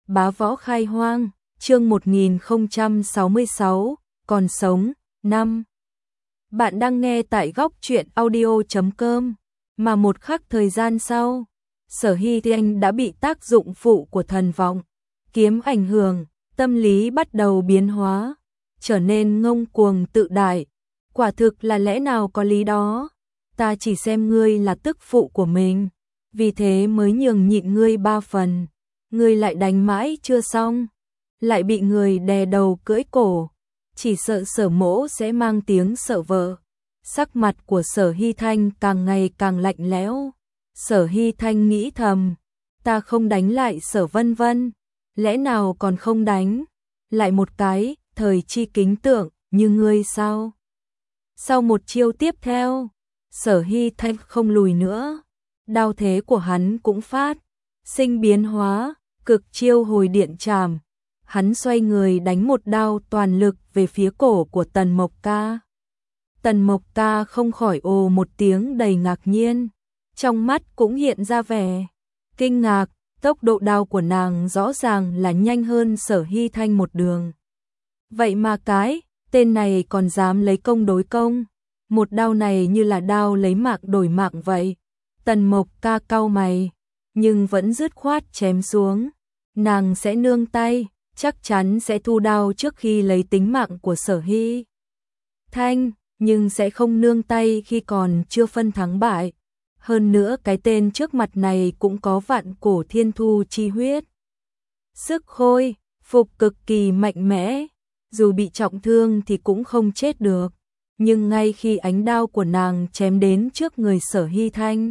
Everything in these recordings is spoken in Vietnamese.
Bá Võ Khai Hoang, chương 1066, còn sống, 5. Bạn đang nghe tại góc truyện audio.com, mà một khắc thời gian sau, Sở Hy Anh đã bị tác dụng phụ của thần vọng kiếm ảnh hưởng, tâm lý bắt đầu biến hóa, trở nên ngông cuồng tự đại. Quả thực là lẽ nào có lý đó, ta chỉ xem ngươi là tức phụ của mình, vì thế mới nhường nhịn ngươi 3 phần. Ngươi lại đánh mãi chưa xong, lại bị người đè đầu cưỡi cổ, chỉ sợ Sở Mỗ sẽ mang tiếng sợ vợ. Sắc mặt của Sở Hy Thanh càng ngày càng lạnh lẽo. Sở Hy Thanh nghĩ thầm, ta không đánh lại Sở Vân Vân, lẽ nào còn không đánh lại một cái thời chi kính tượng như ngươi sao? Sau một chiêu tiếp theo, Sở Hy Thanh không lùi nữa, đao thế của hắn cũng phát sinh biến hóa, cực chiêu hồi điện trảm. Hắn xoay người đánh một đao toàn lực về phía cổ của Tần Mộc Ca. Tần Mộc Ca không khỏi ồ một tiếng đầy ngạc nhiên, trong mắt cũng hiện ra vẻ kinh ngạc, tốc độ đao của nàng rõ ràng là nhanh hơn Sở Hy Thanh một đường. Vậy mà cái tên này còn dám lấy công đối công, một đao này như là đao lấy mạng đổi mạng vậy. Tần Mộc Ca cau mày, nhưng vẫn dứt khoát chém xuống. Nàng sẽ nương tay, chắc chắn sẽ thu đao trước khi lấy tính mạng của Sở Hy Thanh, nhưng sẽ không nương tay khi còn chưa phân thắng bại. Hơn nữa cái tên trước mặt này cũng có vạn cổ thiên thu chi huyết. Sức khôi, phục cực kỳ mạnh mẽ, dù bị trọng thương thì cũng không chết được. Nhưng ngay khi ánh đao của nàng chém đến trước người Sở Hy Thanh,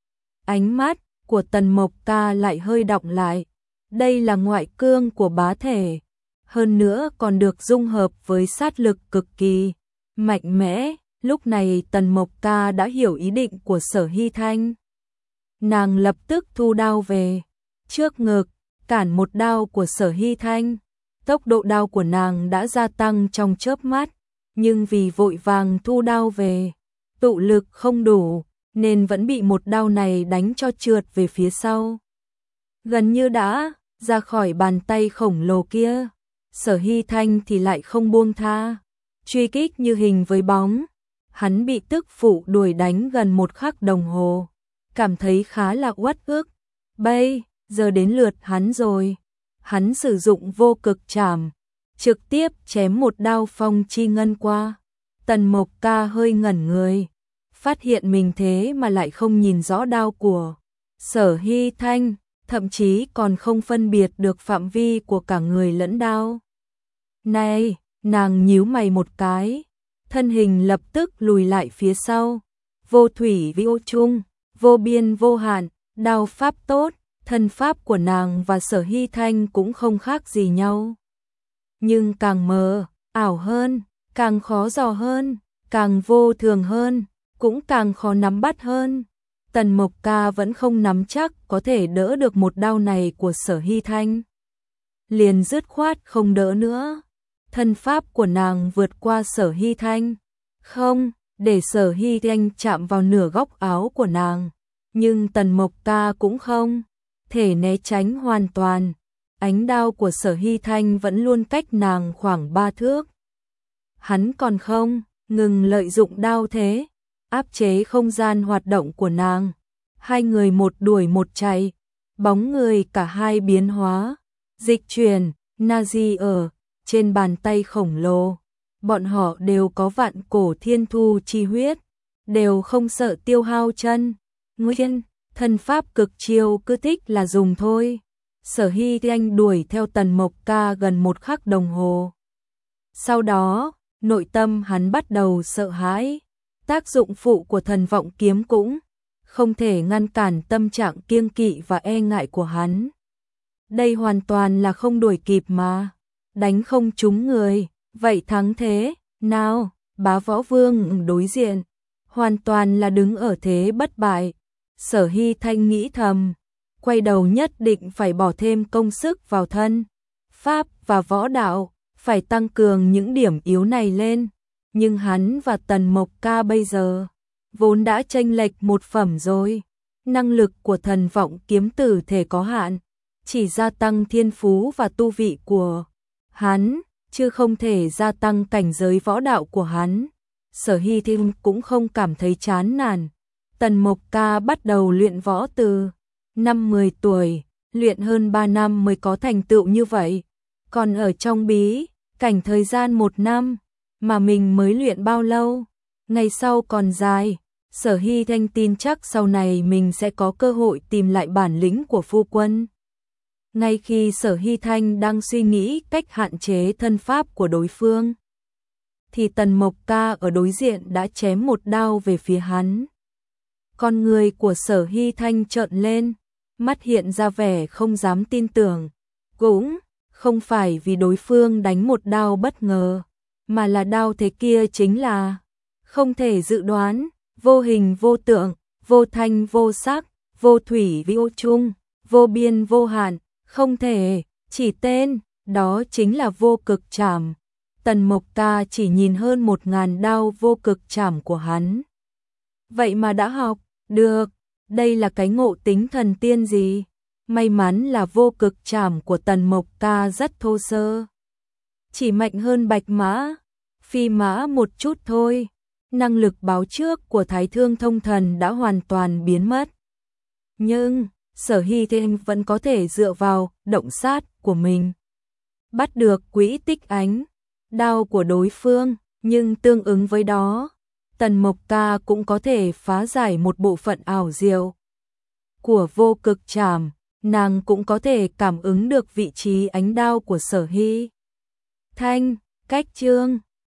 ánh mắt của Tần Mộc Ca lại hơi đọng lại. Đây là ngoại cương của bá thể, hơn nữa còn được dung hợp với sát lực cực kỳ mạnh mẽ. Lúc này Tần Mộc Ca đã hiểu ý định của Sở Hy Thanh. Nàng lập tức thu đao về trước ngực, cản một đao của Sở Hy Thanh. Tốc độ đao của nàng đã gia tăng trong chớp mắt, nhưng vì vội vàng thu đao về, tụ lực không đủ, nên vẫn bị một đao này đánh cho trượt về phía sau. Gần như đã ra khỏi bàn tay khổng lồ kia, Sở Hy Thanh thì lại không buông tha, truy kích như hình với bóng. Hắn bị tức phụ đuổi đánh gần 1 khắc đồng hồ, cảm thấy khá là uất ức. Bây giờ đến lượt hắn rồi. Hắn sử dụng vô cực trảm, trực tiếp chém một đao phong chi ngân qua. Tần Mộc Ca hơi ngẩn người, phát hiện mình thế mà lại không nhìn rõ đao của Sở Hy Thanh, thậm chí còn không phân biệt được phạm vi của cả người lẫn đao. Này, nàng nhíu mày một cái, thân hình lập tức lùi lại phía sau. Vô thủy vô chung, vô biên vô hạn, đao pháp tốt, thân pháp của nàng và Sở Hy Thanh cũng không khác gì nhau. Nhưng càng mờ, ảo hơn, càng khó dò hơn, càng vô thường hơn, cũng càng khó nắm bắt hơn. Tần Mộc Ca vẫn không nắm chắc có thể đỡ được một đao này của Sở Hy Thanh, liền dứt khoát không đỡ nữa. Thân pháp của nàng vượt qua Sở Hy Thanh, không để Sở Hy Thanh chạm vào nửa góc áo của nàng, nhưng Tần Mộc Ca cũng không thể né tránh hoàn toàn. Ánh đao của Sở Hy Thanh vẫn luôn cách nàng khoảng 3 thước. Hắn còn không ngừng lợi dụng đao thế, áp chế không gian hoạt động của nàng. Hai người một đuổi một chạy, bóng người cả hai biến hóa, dịch chuyển, Nazi ở trên bàn tay khổng lồ. Bọn họ đều có vạn cổ thiên thu chi huyết, đều không sợ tiêu hao chân nguyên, thân pháp cực chiêu cứ thích là dùng thôi. Sở Hy Thanh đuổi theo Tần Mộc Ca gần 1 khắc đồng hồ. Sau đó, nội tâm hắn bắt đầu sợ hãi. Tác dụng phụ của thần vọng kiếm cũng không thể ngăn cản tâm trạng kiêng kỵ và e ngại của hắn. Đây hoàn toàn là không đuổi kịp mà. Đánh không trúng người, vậy thắng thế nào? Bá Võ Vương đối diện, hoàn toàn là đứng ở thế bất bại. Sở Hy Thanh nghĩ thầm, quay đầu nhất định phải bỏ thêm công sức vào thân pháp và võ đạo, phải tăng cường những điểm yếu này lên. Nhưng hắn và Tần Mộc Ca bây giờ vốn đã chênh lệch một phẩm rồi. Năng lực của thần vọng kiếm tử thể có hạn, chỉ gia tăng thiên phú và tu vị của hắn, chứ không thể gia tăng cảnh giới võ đạo của hắn. Sở Hy Thiên cũng không cảm thấy chán nản. Tần Mộc Ca bắt đầu luyện võ từ năm 10 tuổi, luyện hơn 3 năm mới có thành tựu như vậy. Còn ở trong bí cảnh thời gian 1 năm, mà mình mới luyện bao lâu, ngày sau còn dài. Sở Hy Thanh tin chắc sau này mình sẽ có cơ hội tìm lại bản lĩnh của phu quân. Ngay khi Sở Hy Thanh đang suy nghĩ cách hạn chế thân pháp của đối phương, thì Tần Mộc Ca ở đối diện đã chém một đao về phía hắn. Con người của Sở Hy Thanh trợn lên, mắt hiện ra vẻ không dám tin tưởng. Cũng không phải vì đối phương đánh một đao bất ngờ, mà là đao thế kia chính là không thể dự đoán, vô hình vô tượng, vô thanh vô sắc, vô thủy vô chung, vô biên vô hạn, không thể, chỉ tên, đó chính là vô cực trảm. Tần Mộc Ca chỉ nhìn hơn 1000 đao vô cực trảm của hắn. Vậy mà đã học được, đây là cái ngộ tính thần tiên gì? May mắn là vô cực trảm của Tần Mộc Ca rất thô sơ, chỉ mạnh hơn Bạch Mã, Phi Mã một chút thôi. Năng lực báo trước của Thái Thương Thông Thần đã hoàn toàn biến mất. Nhưng Sở Hy Thiên vẫn có thể dựa vào động sát của mình bắt được quỹ tích ánh đao của đối phương, nhưng tương ứng với đó, Tần Mộc Ca cũng có thể phá giải một bộ phận ảo diệu của vô cực trảm. Nàng cũng có thể cảm ứng được vị trí ánh đao của Sở Hy Thanh. Cách chương